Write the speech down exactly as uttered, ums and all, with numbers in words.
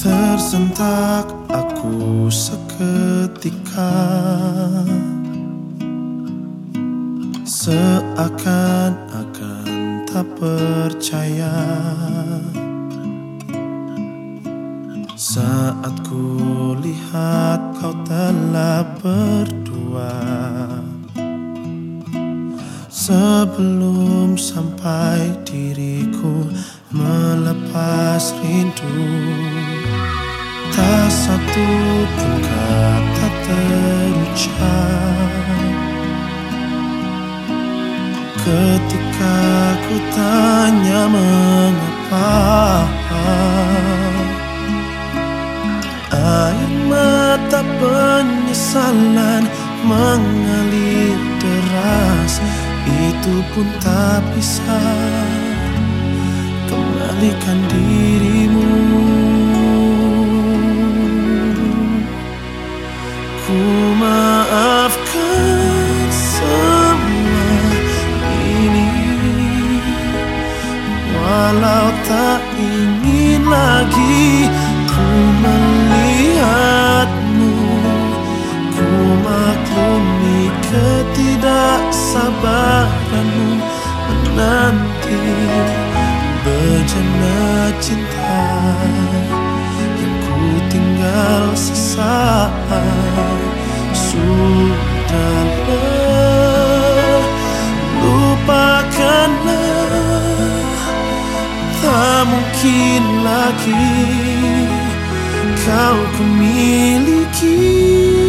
Tersentak aku seketika, seakan-akan tak percaya saat ku lihat kau telah berdua. Sebelum sampai diriku melepas rindu, tak satu pun kata terucap ketika ku tanya mengapa. Air mata penyesalan mengalir deras, itu pun tak bisa kembalikan dirimu. Ku maafkan semua ini, walau tak ingin lagi ku melihatmu. Ku maklumi ketidaksabaranmu menanti bejana cinta yang ku tinggal sesaat. Sudahlah, lupakanlah, tak mungkin lagi kau ku miliki.